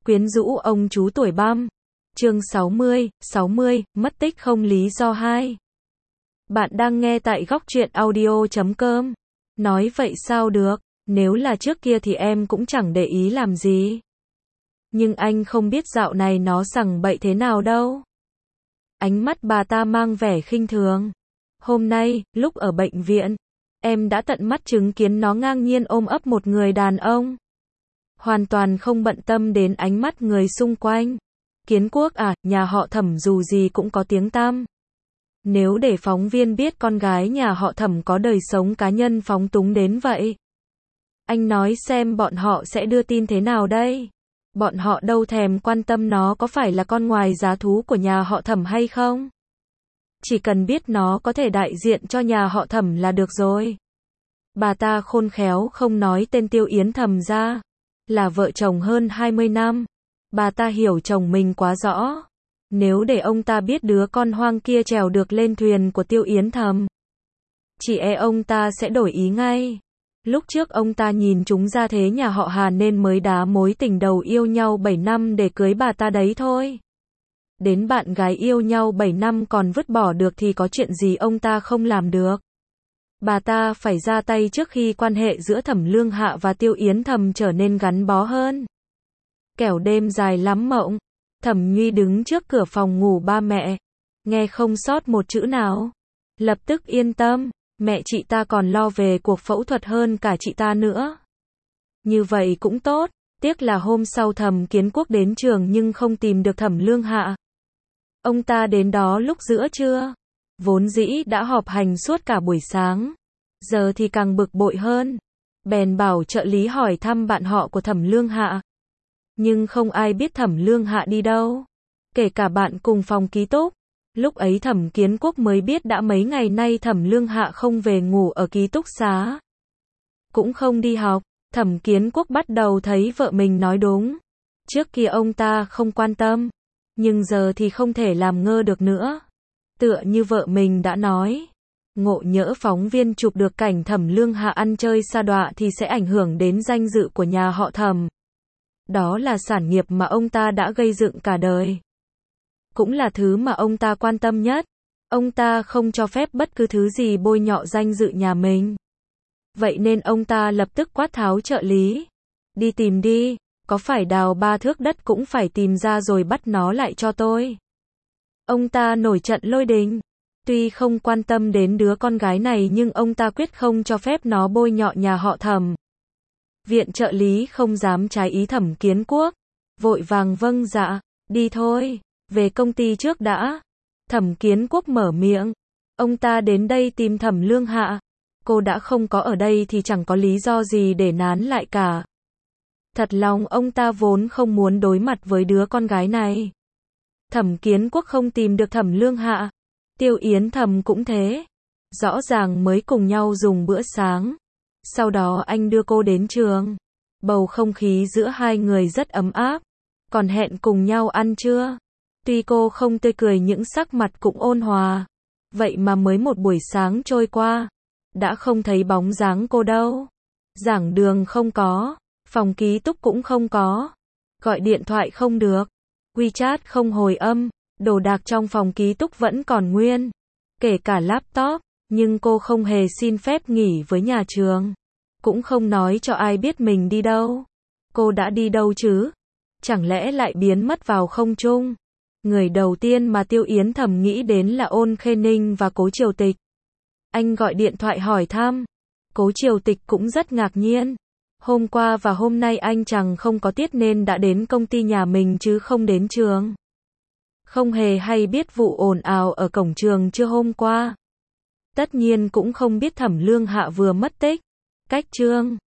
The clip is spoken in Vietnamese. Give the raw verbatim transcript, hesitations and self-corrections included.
Quyến rũ ông chú tuổi băm. Chương sáu mươi, sáu mươi, mất tích không lý do hai. Bạn đang nghe tại góc truyện audio chấm com. Nói vậy sao được, nếu là trước kia thì em cũng chẳng để ý làm gì. Nhưng anh không biết dạo này nó sằng bậy thế nào đâu. Ánh mắt bà ta mang vẻ khinh thường. Hôm nay, lúc ở bệnh viện, em đã tận mắt chứng kiến nó ngang nhiên ôm ấp một người đàn ông. Hoàn toàn không bận tâm đến ánh mắt người xung quanh. Kiến Quốc à, nhà họ Thẩm dù gì cũng có tiếng tăm. Nếu để phóng viên biết con gái nhà họ Thẩm có đời sống cá nhân phóng túng đến vậy, anh nói xem bọn họ sẽ đưa tin thế nào đây? Bọn họ đâu thèm quan tâm nó có phải là con ngoài giá thú của nhà họ Thẩm hay không. Chỉ cần biết nó có thể đại diện cho nhà họ Thẩm là được rồi. Bà ta khôn khéo không nói tên Tiêu Yến Thầm ra. Là vợ chồng hơn hai mươi năm. Bà ta hiểu chồng mình quá rõ. Nếu để ông ta biết đứa con hoang kia trèo được lên thuyền của Tiêu Yến Thầm, chỉ e ông ta sẽ đổi ý ngay. Lúc trước ông ta nhìn chúng ra thế nhà họ Hà nên mới đá mối tình đầu yêu nhau bảy năm để cưới bà ta đấy thôi. Đến bạn gái yêu nhau bảy năm còn vứt bỏ được thì có chuyện gì ông ta không làm được. Bà ta phải ra tay trước khi quan hệ giữa Thẩm Lương Hạ và Tiêu Yến Thầm trở nên gắn bó hơn. Kẻo đêm dài lắm mộng, Thẩm Nhuy đứng trước cửa phòng ngủ ba mẹ, nghe không sót một chữ nào. Lập tức yên tâm, mẹ chị ta còn lo về cuộc phẫu thuật hơn cả chị ta nữa. Như vậy cũng tốt, tiếc là hôm sau Thẩm Kiến Quốc đến trường nhưng không tìm được Thẩm Lương Hạ. Ông ta đến đó lúc giữa trưa, vốn dĩ đã họp hành suốt cả buổi sáng, giờ thì càng bực bội hơn. Bèn bảo trợ lý hỏi thăm bạn họ của Thẩm Lương Hạ. Nhưng không ai biết Thẩm Lương Hạ đi đâu, kể cả bạn cùng phòng ký túc. Lúc ấy Thẩm Kiến Quốc mới biết đã mấy ngày nay Thẩm Lương Hạ không về ngủ ở ký túc xá, cũng không đi học. Thẩm Kiến Quốc bắt đầu thấy vợ mình nói đúng. Trước kia ông ta không quan tâm, nhưng giờ thì không thể làm ngơ được nữa. Tựa như vợ mình đã nói, ngộ nhỡ phóng viên chụp được cảnh Thẩm Lương Hạ ăn chơi sa đọa thì sẽ ảnh hưởng đến danh dự của nhà họ Thẩm. Đó là sản nghiệp mà ông ta đã gây dựng cả đời, cũng là thứ mà ông ta quan tâm nhất. Ông ta không cho phép bất cứ thứ gì bôi nhọ danh dự nhà mình. Vậy nên ông ta lập tức quát tháo trợ lý. Đi tìm đi, có phải đào ba thước đất cũng phải tìm ra rồi bắt nó lại cho tôi. Ông ta nổi trận lôi đình. Tuy không quan tâm đến đứa con gái này nhưng ông ta quyết không cho phép nó bôi nhọ nhà họ Thẩm. Viện trợ lý không dám trái ý Thẩm Kiến Quốc, vội vàng vâng dạ, đi thôi, về công ty trước đã. Thẩm Kiến Quốc mở miệng, ông ta đến đây tìm Thẩm Lương Hạ, cô đã không có ở đây thì chẳng có lý do gì để nán lại cả. Thật lòng ông ta vốn không muốn đối mặt với đứa con gái này. Thẩm Kiến Quốc không tìm được Thẩm Lương Hạ, Tiêu Yến Thầm cũng thế. Rõ ràng mới cùng nhau dùng bữa sáng, sau đó anh đưa cô đến trường. Bầu không khí giữa hai người rất ấm áp, còn hẹn cùng nhau ăn trưa. Tuy cô không tươi cười những sắc mặt cũng ôn hòa. Vậy mà mới một buổi sáng trôi qua, đã không thấy bóng dáng cô đâu. Giảng đường không có, phòng ký túc cũng không có, gọi điện thoại không được, WeChat không hồi âm, đồ đạc trong phòng ký túc vẫn còn nguyên, kể cả laptop. Nhưng cô không hề xin phép nghỉ với nhà trường, cũng không nói cho ai biết mình đi đâu. Cô đã đi đâu chứ? Chẳng lẽ lại biến mất vào không trung? Người đầu tiên mà Tiêu Yến Thầm nghĩ đến là Ôn Khê Ninh và Cố Triều Tịch. Anh gọi điện thoại hỏi thăm. Cố Triều Tịch cũng rất ngạc nhiên. Hôm qua và hôm nay anh chẳng không có tiết nên đã đến công ty nhà mình chứ không đến trường. Không hề hay biết vụ ồn ào ở cổng trường trưa hôm qua. Tất nhiên cũng không biết Thẩm Lương Hạ vừa mất tích. Cách trường